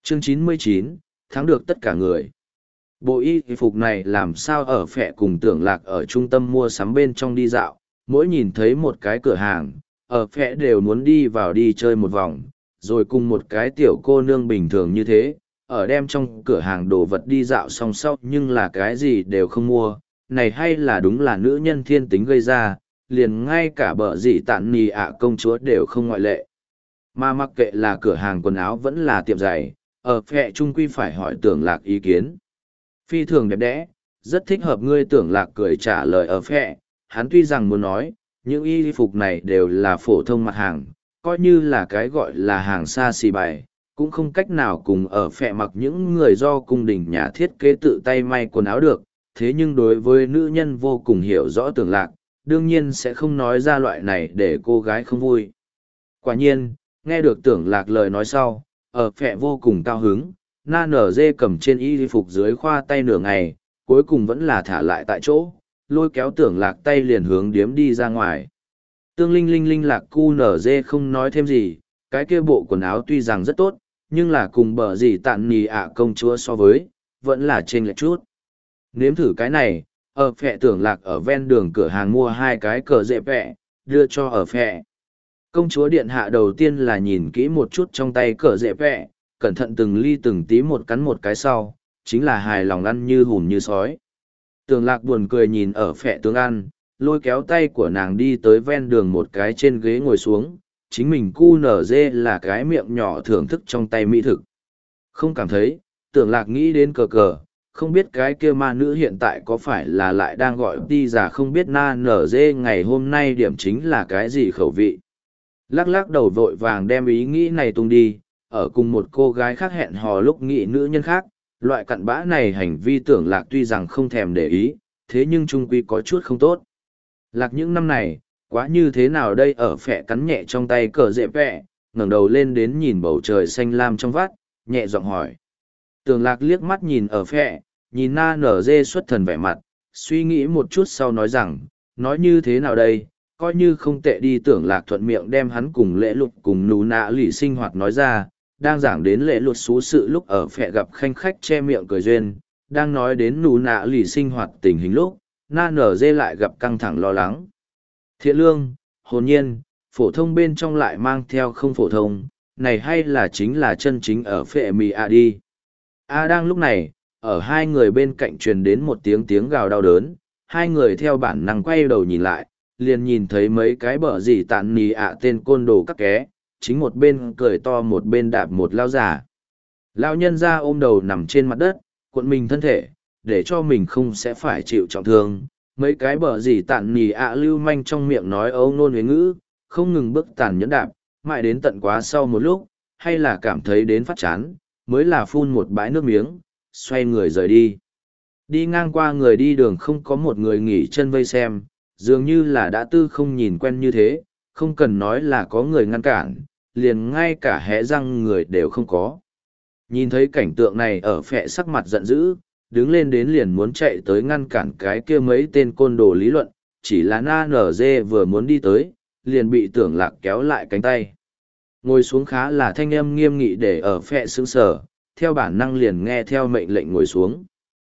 Chương 99, thắng được tất cả người. Bộ y phục này làm sao ở phẹ cùng Tưởng Lạc ở trung tâm mua sắm bên trong đi dạo, mỗi nhìn thấy một cái cửa hàng, ở phẹ đều muốn đi vào đi chơi một vòng, rồi cùng một cái tiểu cô nương bình thường như thế, ở đem trong cửa hàng đồ vật đi dạo song song nhưng là cái gì đều không mua, này hay là đúng là nữ nhân thiên tính gây ra, liền ngay cả bợ dị tạn nì ạ công chúa đều không ngoại lệ. Mà mặc kệ là cửa hàng quần áo vẫn là tiệm giày, ở phẹ trung quy phải hỏi Tưởng Lạc ý kiến. Phi thường đẹp đẽ, rất thích hợp ngươi. Tưởng Lạc cười trả lời ở phẹ, hắn tuy rằng muốn nói, những y phục này đều là phổ thông mặt hàng, coi như là cái gọi là hàng xa xỉ bày, cũng không cách nào cùng ở phẹ mặc những người do cung đình nhà thiết kế tự tay may quần áo được, thế nhưng đối với nữ nhân vô cùng hiểu rõ Tưởng Lạc, đương nhiên sẽ không nói ra loại này để cô gái không vui. Quả nhiên, nghe được Tưởng Lạc lời nói sau, ở phẹ vô cùng cao hứng, na nở dê cầm trên y phục dưới khoa tay nửa ngày, cuối cùng vẫn là thả lại tại chỗ, lôi kéo Tưởng Lạc tay liền hướng điếm đi ra ngoài. Tương Linh Linh Linh Lạc cu nở dê không nói thêm gì, cái kia bộ quần áo tuy rằng rất tốt, nhưng là cùng bờ gì tạn nì ạ công chúa so với, vẫn là chênh lệch chút. Nếm thử cái này, ở phẹ Tưởng Lạc ở ven đường cửa hàng mua hai cái cờ dễ vẹ, đưa cho ở phẹ. Công chúa điện hạ đầu tiên là nhìn kỹ một chút trong tay cờ dễ vẹ, cẩn thận từng ly từng tí một cắn một cái sau, chính là hài lòng ăn như hùm như sói. Tưởng Lạc buồn cười nhìn ở phẹ tướng ăn, lôi kéo tay của nàng đi tới ven đường một cái trên ghế ngồi xuống, chính mình cu nở dê là cái miệng nhỏ thưởng thức trong tay mỹ thực. Không cảm thấy, Tưởng Lạc nghĩ đến cờ cờ, không biết cái kia ma nữ hiện tại có phải là lại đang gọi đi giả, không biết na nở dê ngày hôm nay điểm chính là cái gì khẩu vị. Lắc lắc đầu vội vàng đem ý nghĩ này tung đi, ở cùng một cô gái khác hẹn hò lúc nghĩ nữ nhân khác, loại cặn bã này hành vi Tưởng Lạc tuy rằng không thèm để ý, thế nhưng trung quy có chút không tốt. Lạc những năm này, quá như thế nào đây? Ở phẹ cắn nhẹ trong tay cờ dễ vẹ, ngẩng đầu lên đến nhìn bầu trời xanh lam trong vắt, nhẹ giọng hỏi. Tưởng Lạc liếc mắt nhìn ở phẹ, nhìn na nở dê xuất thần vẻ mặt, suy nghĩ một chút sau nói rằng, nói như thế nào đây, coi như không tệ đi. Tưởng Lạc thuận miệng đem hắn cùng lễ lục cùng nú nạ lì sinh hoạt nói ra, đang giảng đến lễ lục xú sự lúc ở phẹ gặp khanh khách che miệng cười duyên, đang nói đến nú nạ lì sinh hoạt tình hình lúc, na nở dê lại gặp căng thẳng lo lắng. Thiện lương, hồn nhiên, phổ thông bên trong lại mang theo không phổ thông, này hay là chính là chân chính ở phệ mì à đi. Đang lúc này, ở hai người bên cạnh truyền đến một tiếng gào đau đớn, hai người theo bản năng quay đầu nhìn lại, liền nhìn thấy mấy cái bờ gì tạn nì tên côn đồ các ké, chính một bên cười to một bên đạp một lao giả. Lao nhân ra ôm đầu nằm trên mặt đất, cuộn mình thân thể, để cho mình không sẽ phải chịu trọng thương. Mấy cái bờ gì tạn nì lưu manh trong miệng nói âu nôn huế ngữ, không ngừng bước tàn nhẫn đạp, mãi đến tận quá sau một lúc, hay là cảm thấy đến phát chán, mới là phun một bãi nước miếng, xoay người rời đi. Đi ngang qua người đi đường không có một người nghỉ chân vây xem, dường như là đã tư không nhìn quen như thế, không cần nói là có người ngăn cản, liền ngay cả hé răng người đều không có. Nhìn thấy cảnh tượng này ở phẹ sắc mặt giận dữ, đứng lên đến liền muốn chạy tới ngăn cản cái kia mấy tên côn đồ lý luận, chỉ là na nở dê vừa muốn đi tới, liền bị Tưởng Lạc kéo lại cánh tay. Ngồi xuống khá là thanh âm nghiêm nghị để ở phẹ sững sờ, theo bản năng liền nghe theo mệnh lệnh ngồi xuống.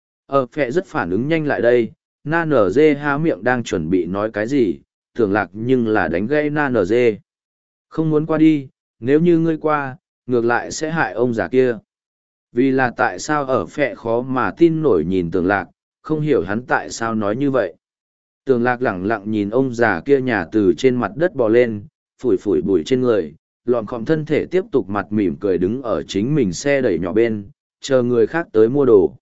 Ở phẹ rất phản ứng nhanh lại đây, na nở dê há miệng đang chuẩn bị nói cái gì, Tưởng Lạc nhưng là đánh gây na nở dê. Không muốn qua đi, nếu như ngươi qua, ngược lại sẽ hại ông già kia. Vì là tại sao ở phẹ khó mà tin nổi nhìn Tưởng Lạc, không hiểu hắn tại sao nói như vậy. Tưởng Lạc lẳng lặng nhìn ông già kia nhà từ trên mặt đất bò lên, phủi phủi bụi trên người, lọn khom thân thể tiếp tục mặt mỉm cười đứng ở chính mình xe đẩy nhỏ bên, chờ người khác tới mua đồ.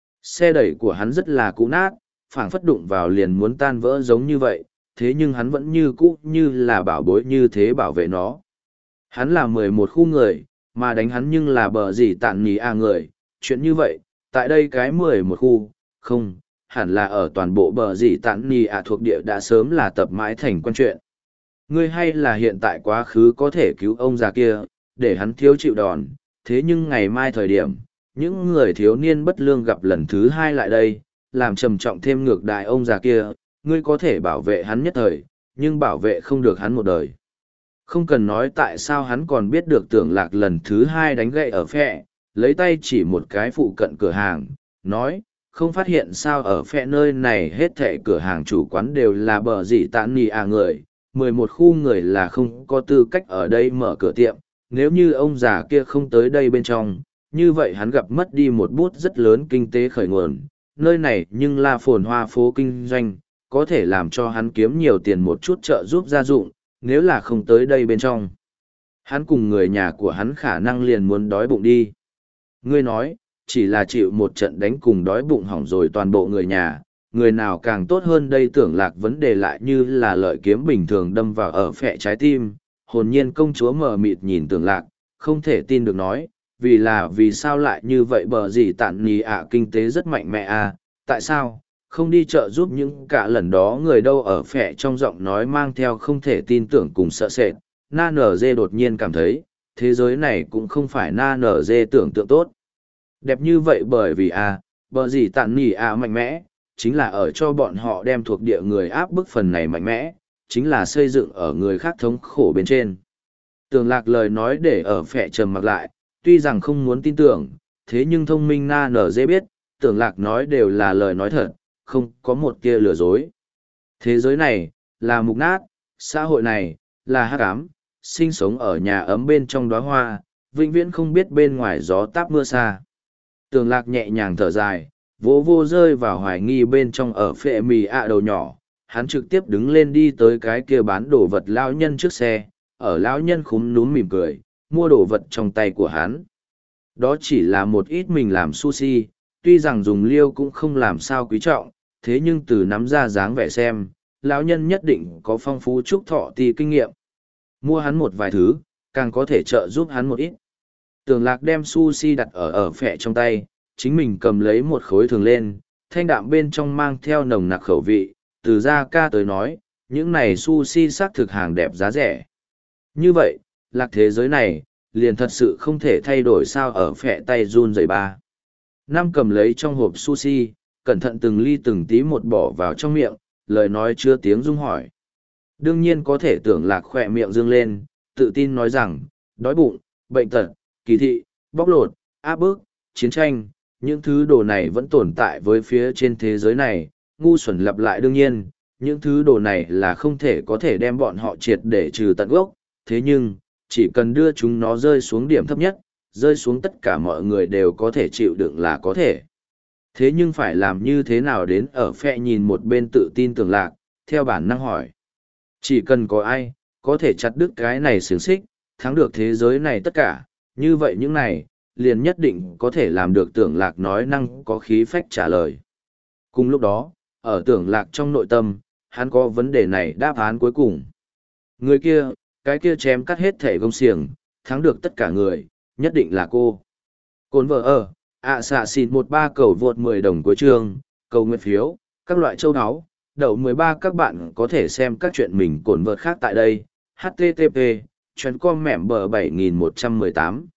Xe đẩy của hắn rất là cũ nát, phảng phất đụng vào liền muốn tan vỡ giống như vậy, thế nhưng hắn vẫn như cũ như là bảo bối như thế bảo vệ nó. Hắn là 11 khu người, mà đánh hắn nhưng là bờ gì tạn nì người, chuyện như vậy, tại đây cái 11 khu, không, hẳn là ở toàn bộ bờ gì tạn nì thuộc địa đã sớm là tập mãi thành quan chuyện. Ngươi hay là hiện tại quá khứ có thể cứu ông già kia, để hắn thiếu chịu đòn, thế nhưng ngày mai thời điểm, những người thiếu niên bất lương gặp lần thứ hai lại đây, làm trầm trọng thêm ngược đại ông già kia, ngươi có thể bảo vệ hắn nhất thời, nhưng bảo vệ không được hắn một đời. Không cần nói tại sao hắn còn biết được Tưởng Lạc lần thứ hai đánh gậy ở phẹ, lấy tay chỉ một cái phụ cận cửa hàng, nói, không phát hiện sao ở phe nơi này hết thệ cửa hàng chủ quán đều là bờ gì tán nì à người, 11 khu người là không có tư cách ở đây mở cửa tiệm, nếu như ông già kia không tới đây bên trong, như vậy hắn gặp mất đi một bút rất lớn kinh tế khởi nguồn, nơi này nhưng là phồn hoa phố kinh doanh, có thể làm cho hắn kiếm nhiều tiền một chút trợ giúp gia dụng, nếu là không tới đây bên trong. Hắn cùng người nhà của hắn khả năng liền muốn đói bụng đi. Ngươi nói, chỉ là chịu một trận đánh cùng đói bụng hỏng rồi toàn bộ người nhà, người nào càng tốt hơn đây. Tưởng Lạc vấn đề lại như là lợi kiếm bình thường đâm vào ở phệ trái tim, hồn nhiên công chúa mờ mịt nhìn Tưởng Lạc, không thể tin được nói, vì sao lại như vậy, bờ gì tản nì ạ kinh tế rất mạnh mẽ à, tại sao, không đi chợ giúp những cả lần đó người đâu. Ở phệ trong giọng nói mang theo không thể tin tưởng cùng sợ sệt, na nở dê đột nhiên cảm thấy, thế giới này cũng không phải na nở dê tưởng tượng tốt. Đẹp như vậy bởi vì bờ gì tản nỉ mạnh mẽ, chính là ở cho bọn họ đem thuộc địa người áp bức phần này mạnh mẽ, chính là xây dựng ở người khác thống khổ bên trên. Tưởng Lạc lời nói để ở phệ trầm mặc lại, tuy rằng không muốn tin tưởng, thế nhưng thông minh na nở dê biết, Tưởng Lạc nói đều là lời nói thật, không có một tia lừa dối. Thế giới này, là mục nát, xã hội này, là hắc ám, sinh sống ở nhà ấm bên trong đóa hoa, vĩnh viễn không biết bên ngoài gió táp mưa xa. Tưởng Lạc nhẹ nhàng thở dài, vô vô rơi vào hoài nghi bên trong ở phệ mì đầu nhỏ, hắn trực tiếp đứng lên đi tới cái kia bán đồ vật lão nhân trước xe, ở lão nhân khúm núm mỉm cười, mua đồ vật trong tay của hắn. Đó chỉ là một ít mình làm sushi, tuy rằng dùng liêu cũng không làm sao quý trọng, thế nhưng từ nắm ra dáng vẻ xem, lão nhân nhất định có phong phú trúc thọ ti kinh nghiệm. Mua hắn một vài thứ, càng có thể trợ giúp hắn một ít. Tưởng Lạc đem sushi đặt ở phệ trong tay, chính mình cầm lấy một khối thường lên, thanh đạm bên trong mang theo nồng nặc khẩu vị, từ ra ca tới nói, những này sushi xác thực hàng đẹp giá rẻ. Như vậy, Lạc thế giới này, liền thật sự không thể thay đổi sao. Ở phệ tay run rẩy ba. Năm cầm lấy trong hộp sushi, cẩn thận từng ly từng tí một bỏ vào trong miệng, lời nói chưa tiếng rung hỏi. Đương nhiên có thể. Tưởng Lạc khỏe miệng dương lên, tự tin nói rằng, đói bụng, bệnh tật, kỳ thị, bóc lột, áp bức, chiến tranh, những thứ đồ này vẫn tồn tại với phía trên thế giới này, ngu xuẩn lặp lại. Đương nhiên, những thứ đồ này là không thể có thể đem bọn họ triệt để trừ tận gốc, thế nhưng, chỉ cần đưa chúng nó rơi xuống điểm thấp nhất, rơi xuống tất cả mọi người đều có thể chịu đựng là có thể. Thế nhưng phải làm như thế nào đến. Ở phệ nhìn một bên tự tin Tưởng Lạc, theo bản năng hỏi. Chỉ cần có ai, có thể chặt đứt cái này xiềng xích, thắng được thế giới này tất cả, như vậy những này, liền nhất định có thể làm được. Tưởng Lạc nói năng có khí phách trả lời. Cùng lúc đó, ở Tưởng Lạc trong nội tâm, hắn có vấn đề này đáp án cuối cùng. Người kia, cái kia chém cắt hết thể gông xiềng, thắng được tất cả người, nhất định là cô. Cồn vợ xạ xìn 13 cầu vượt 10 đồng cuối chương, cầu nguyện phiếu, các loại châu áo, đậu 13. Các bạn có thể xem các chuyện mình cồn vợt khác tại đây. http://com mẻm bờ 7118